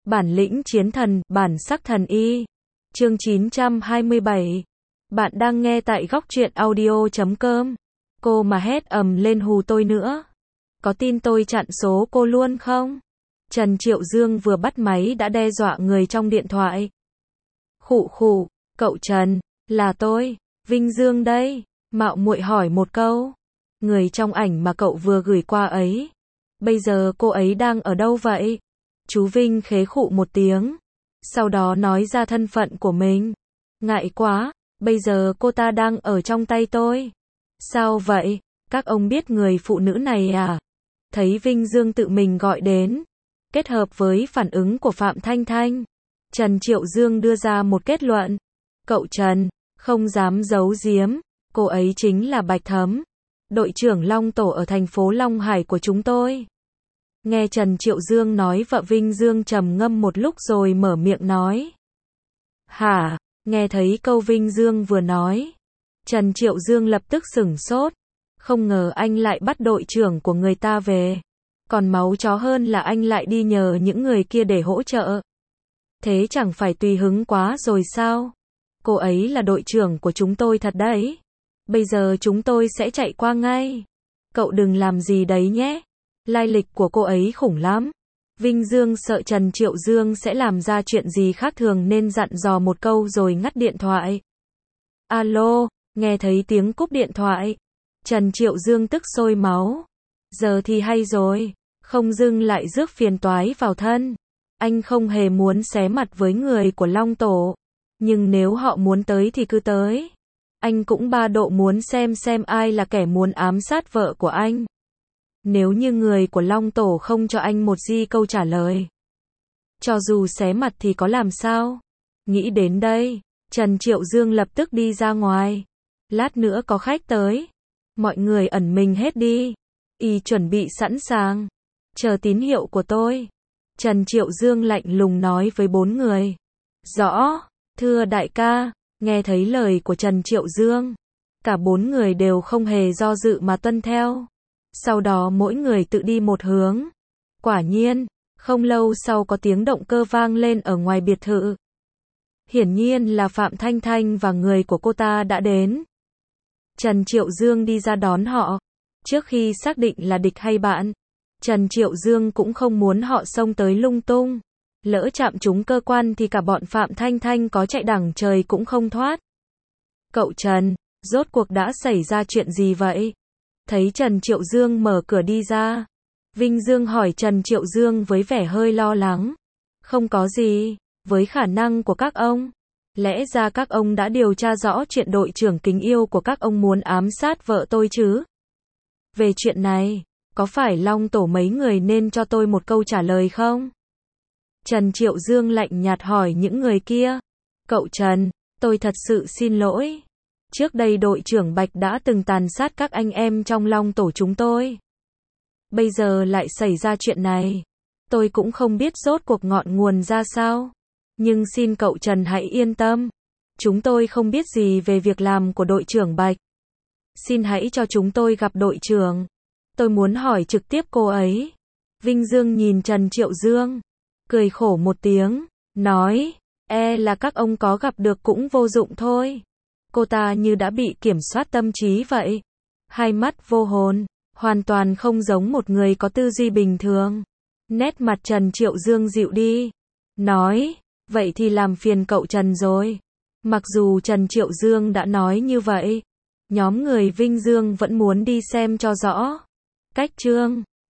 Bản lĩnh chiến thần, bản sắc thần y. Chương 927. Bạn đang nghe tại góc truyện audio.com. Cô mà hét ầm lên hù tôi nữa. Có tin tôi chặn số cô luôn không? Trần Triệu Dương vừa bắt máy đã đe dọa người trong điện thoại. Khụ khụ, cậu Trần, là tôi, Vinh Dương đây, mạo muội hỏi một câu. Người trong ảnh mà cậu vừa gửi qua ấy, bây giờ cô ấy đang ở đâu vậy? Chú Vinh khế khụ một tiếng, sau đó nói ra thân phận của mình. Ngại quá, bây giờ cô ta đang ở trong tay tôi. Sao vậy? Các ông biết người phụ nữ này à? Thấy Vinh Dương tự mình gọi đến, kết hợp với phản ứng của Phạm Thanh Thanh, Trần Triệu Dương đưa ra một kết luận. Cậu Trần, không dám giấu giếm, cô ấy chính là Bạch Thấm, đội trưởng Long Tổ ở thành phố Long Hải của chúng tôi. Nghe Trần Triệu Dương nói, vợ Vinh Dương trầm ngâm một lúc rồi mở miệng nói. Hả? Nghe thấy câu Vinh Dương vừa nói, Trần Triệu Dương lập tức sửng sốt. Không ngờ anh lại bắt đội trưởng của người ta về. Còn máu chó hơn là anh lại đi nhờ những người kia để hỗ trợ. Thế chẳng phải tùy hứng quá rồi sao? Cô ấy là đội trưởng của chúng tôi thật đấy. Bây giờ chúng tôi sẽ chạy qua ngay. Cậu đừng làm gì đấy nhé. Lai lịch của cô ấy khủng lắm. Vinh Dương sợ Trần Triệu Dương sẽ làm ra chuyện gì khác thường nên dặn dò một câu rồi ngắt điện thoại. Alo, nghe thấy tiếng cúp điện thoại, Trần Triệu Dương tức sôi máu. Giờ thì hay rồi, không dưng lại rước phiền toái vào thân. Anh không hề muốn xé mặt với người của Long Tổ, nhưng nếu họ muốn tới thì cứ tới. Anh cũng 3 độ muốn xem ai là kẻ muốn ám sát vợ của anh. Nếu như người của Long Tổ không cho anh một câu trả lời, cho dù xé mặt thì có làm sao? Nghĩ đến đây, Trần Triệu Dương lập tức đi ra ngoài. Lát nữa có khách tới. Mọi người ẩn mình hết đi. Y chuẩn bị sẵn sàng. Chờ tín hiệu của tôi. Trần Triệu Dương lạnh lùng nói với 4 người. Rõ, thưa đại ca. Nghe thấy lời của Trần Triệu Dương, cả 4 người đều không hề do dự mà tuân theo. Sau đó mỗi người tự đi một hướng. Quả nhiên, không lâu sau có tiếng động cơ vang lên ở ngoài biệt thự. Hiển nhiên là Phạm Thanh Thanh và người của cô ta đã đến. Trần Triệu Dương đi ra đón họ. Trước khi xác định là địch hay bạn, Trần Triệu Dương cũng không muốn họ xông tới lung tung. Lỡ chạm trúng cơ quan thì cả bọn Phạm Thanh Thanh có chạy đằng trời cũng không thoát. Cậu Trần, rốt cuộc đã xảy ra chuyện gì vậy? Thấy Trần Triệu Dương mở cửa đi ra, Vinh Dương hỏi Trần Triệu Dương với vẻ hơi lo lắng. Không có gì, với khả năng của các ông, lẽ ra các ông đã điều tra rõ chuyện đội trưởng kính yêu của các ông muốn ám sát vợ tôi chứ? Về chuyện này, có phải Long Tổ mấy người nên cho tôi một câu trả lời không? Trần Triệu Dương lạnh nhạt hỏi những người kia. Cậu Trần, tôi thật sự xin lỗi. Trước đây đội trưởng Bạch đã từng tàn sát các anh em trong Long Tổ chúng tôi. Bây giờ lại xảy ra chuyện này. Tôi cũng không biết rốt cuộc ngọn nguồn ra sao. Nhưng xin cậu Trần hãy yên tâm. Chúng tôi không biết gì về việc làm của đội trưởng Bạch. Xin hãy cho chúng tôi gặp đội trưởng. Tôi muốn hỏi trực tiếp cô ấy. Vinh Dương nhìn Trần Triệu Dương, cười khổ một tiếng, nói, là các ông có gặp được cũng vô dụng thôi. Cô ta như đã bị kiểm soát tâm trí vậy. Hai mắt vô hồn, hoàn toàn không giống một người có tư duy bình thường. Nét mặt Trần Triệu Dương dịu đi, nói, vậy thì làm phiền cậu Trần rồi. Mặc dù Trần Triệu Dương đã nói như vậy, nhóm người Vinh Dương vẫn muốn đi xem cho rõ. Cách chương